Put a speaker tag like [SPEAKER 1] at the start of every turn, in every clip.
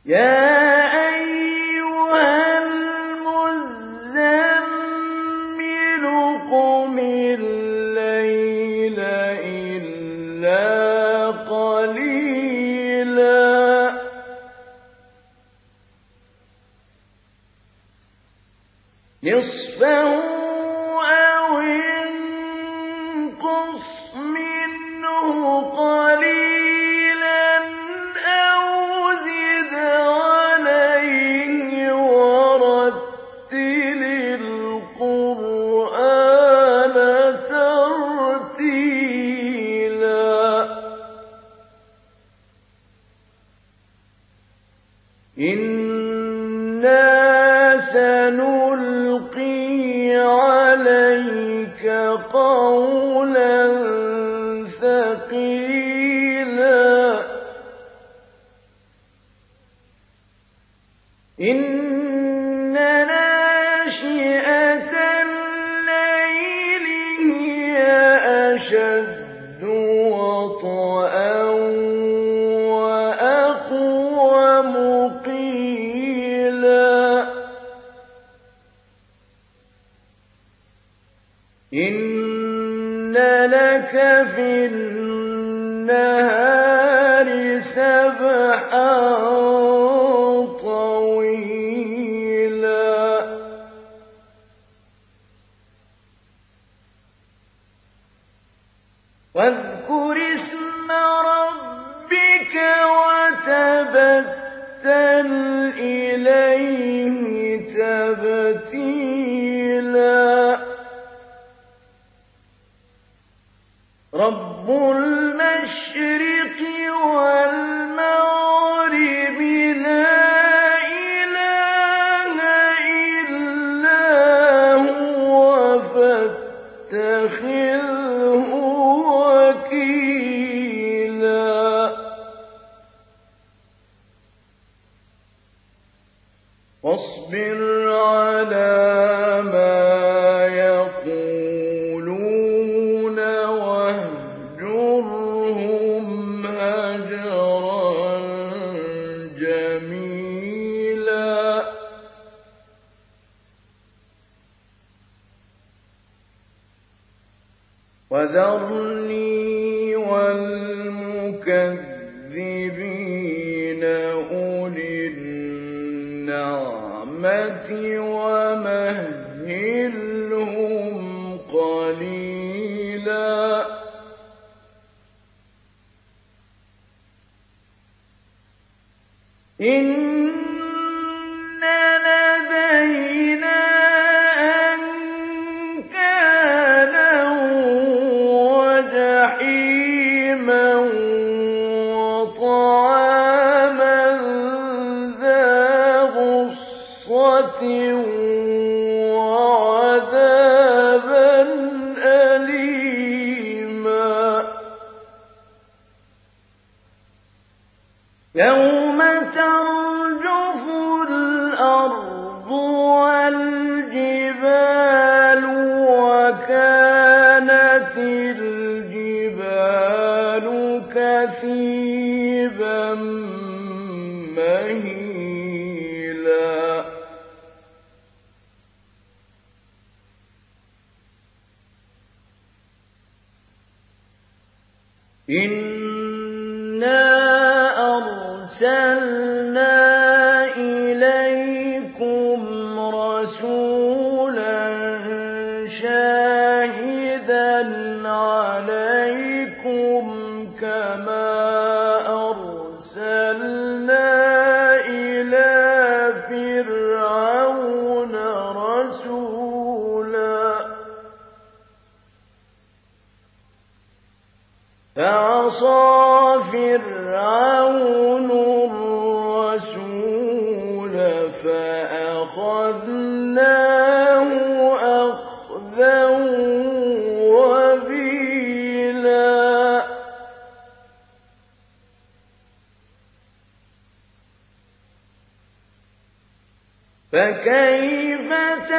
[SPEAKER 1] يَا أَيُّهَا الْمُزَّمِّلُ قُمِ اللَّيْلَ إِلَّا قَلِيلًا نِّصْفَهُ أَوِ انقُصْ مِنْهُ قَلِيلًا أَوْ زِدْ عَلَيْهِ وَرَتِّلِ الْقُرْآنَ تَرْتِيلًا إِنَّا سَنُلْقِي عَلَيْكَ قَوْلًا ثَقِيلًا إِنَّ نَاشِئَةَ اللَّيْلِ هِيَ أَشَدُّ وَطْئًا وَأَقْوَمُ قِيلًا إِنَّ لَكَ فِي النَّهَارِ سَبْحًا طَوِيلًا وَاذْكُرِ اسْمَ رَبِّكَ وَتَبَتَّلْ إِلَيْهِ تَبْتِيلًا رَبُّ الْمَشْرِقِ وَالْمَغْرِبِ لَا إِلَٰهَ إِلَّا هُوَ فَاتَّخِذْهُ وَكِيلًا وَاصْبِرْ عَلَىٰ مَا يَقُولُونَ وَاهْجُرْهُمْ هَجْرًا جَمِيلًا وَذَرْنِي وَالْمُكَذِّبِينَ أُولِي النَّعْمَةِ وَمَهِّلْهُمْ قَلِيلًا إِنَّ لَدَيْنَا أَنكَالًا وَجَحِيمًا وَطَعَامًا ذَا غُصَّةٍ وَعَذَابًا أَلِيمًا يَوْمَ تَرْجُفُ الْأَرْضُ وَالْجِبَالُ وَكَانَتِ الْجِبَالُ كَثِيبًا مَّهِيلًا إِنَّا أَرْسَلْنَا إِلَيْكُمْ رَسُولًا شَاهِدًا عَلَيْكُمْ كَمَا أَرْسَلْنَا إِلَىٰ فِرْعَوْنَ رَسُولًا فَعَصَىٰ فِرْعَوْنُ الرَّسُولَ فَأَخَذْنَاهُ أَخْذًا وَبِيلًا فَكَيْفَ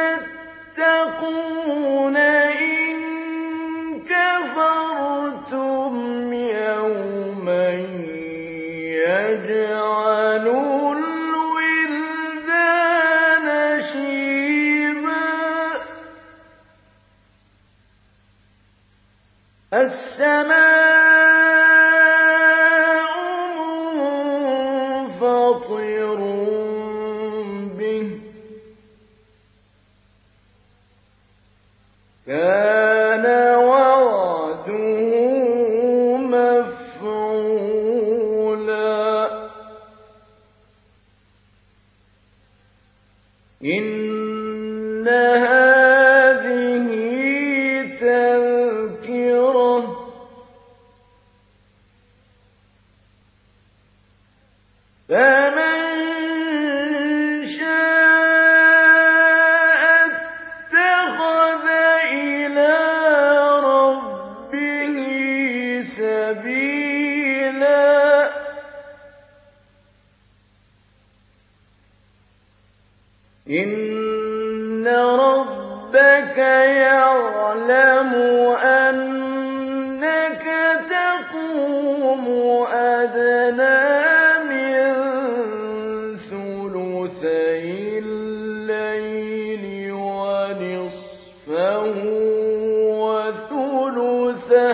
[SPEAKER 1] تَتَّقُونَ إِن كَفَرْتُمْ يَوْمًا يَجْعَلُ مُنفَطِرٌ بِهِ كَانَ وَعْدُهُ مَفْعُولًا إِنَّ هَٰذِهِ تَذْكِرَةٌ فَمَن شَاءَ اتَّخَذَ إِلَىٰ رَبِّهِ سَبِيلًا إِنَّ رَبَّكَ يَعْلَمُ أَنَّكَ تَقُومُ أَدْنَىٰ مِن ثُلُثَيِ اللَّيْلِ وَنِصْفَهُ وَثُلُثَهُ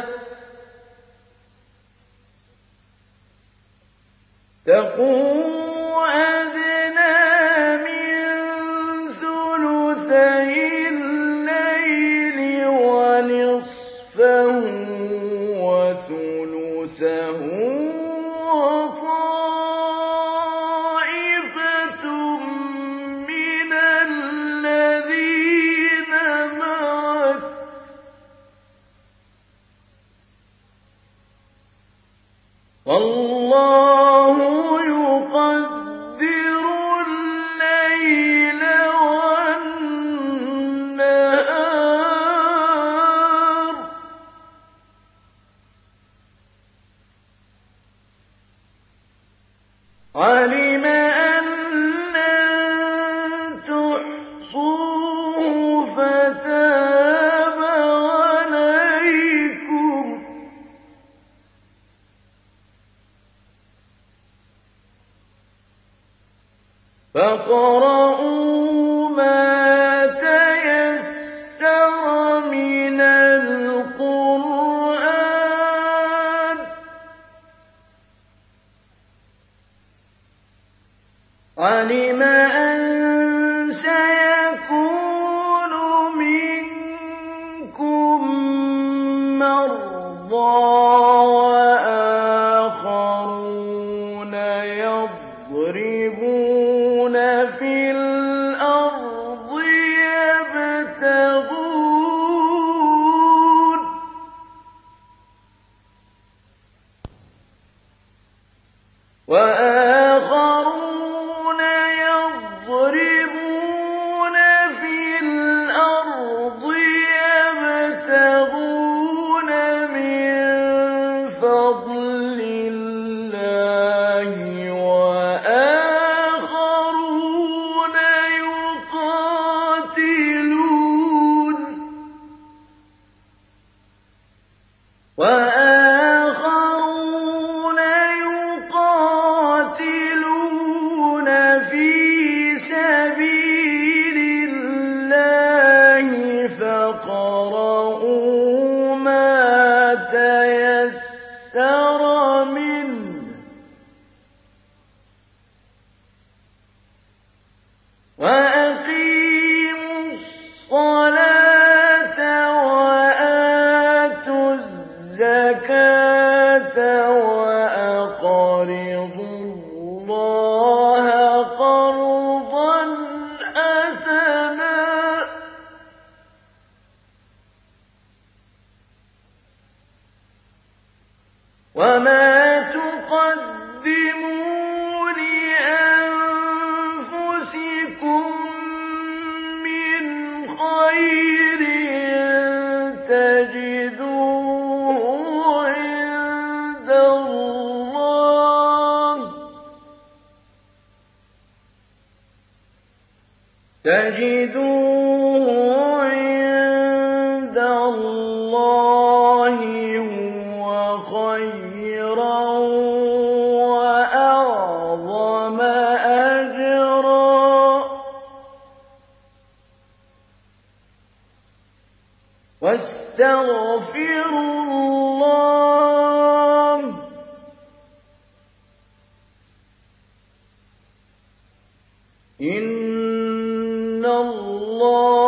[SPEAKER 1] وطائفة من الذين معك وَاللَّهُ يُقَدِّرُ اللَّيْلَ وَالنَّهَارَ ۚ عَلِمَ أَن لَّن تُحْصُوهُ فَتَابَ عَلَيْكُمْ ۖ فاقرؤوا ما تيسر من القرآن ۚ عَلِمَ أَن سَيَكُونُ مِنكُم مَّرْضَىٰ وَآخَرُونَ يَضْرِبُونَ فِي الْأَرْضِ يَبْتَغُونَ مِن فَضْلِ اللَّهِ وَآخَرُونَ يُقَاتِلُونَ فِي سَبِيلِ اللَّهِ فَاقْرَءُوا مَا تَيَسَّرَ مِنْهُ ۚ وَأَقِيمُوا الصَّلَاةَ وَآتُوا الزَّكَاةَ وَأَقْرِضُوا اللَّهَ قَرْضًا حَسَنًا ۚ وَمَا تُقَدِّمُوا لِأَنفُسِكُم مِّنْ خَيْرٍ تَجِدُوهُ عِندَ اللَّهِ هُوَ خَيْرًا وَأَعْظَمَ أَجْرًا وَاسْتَغْفِرُوا اللَّهَ ۖ إِنَّ اللَّهَ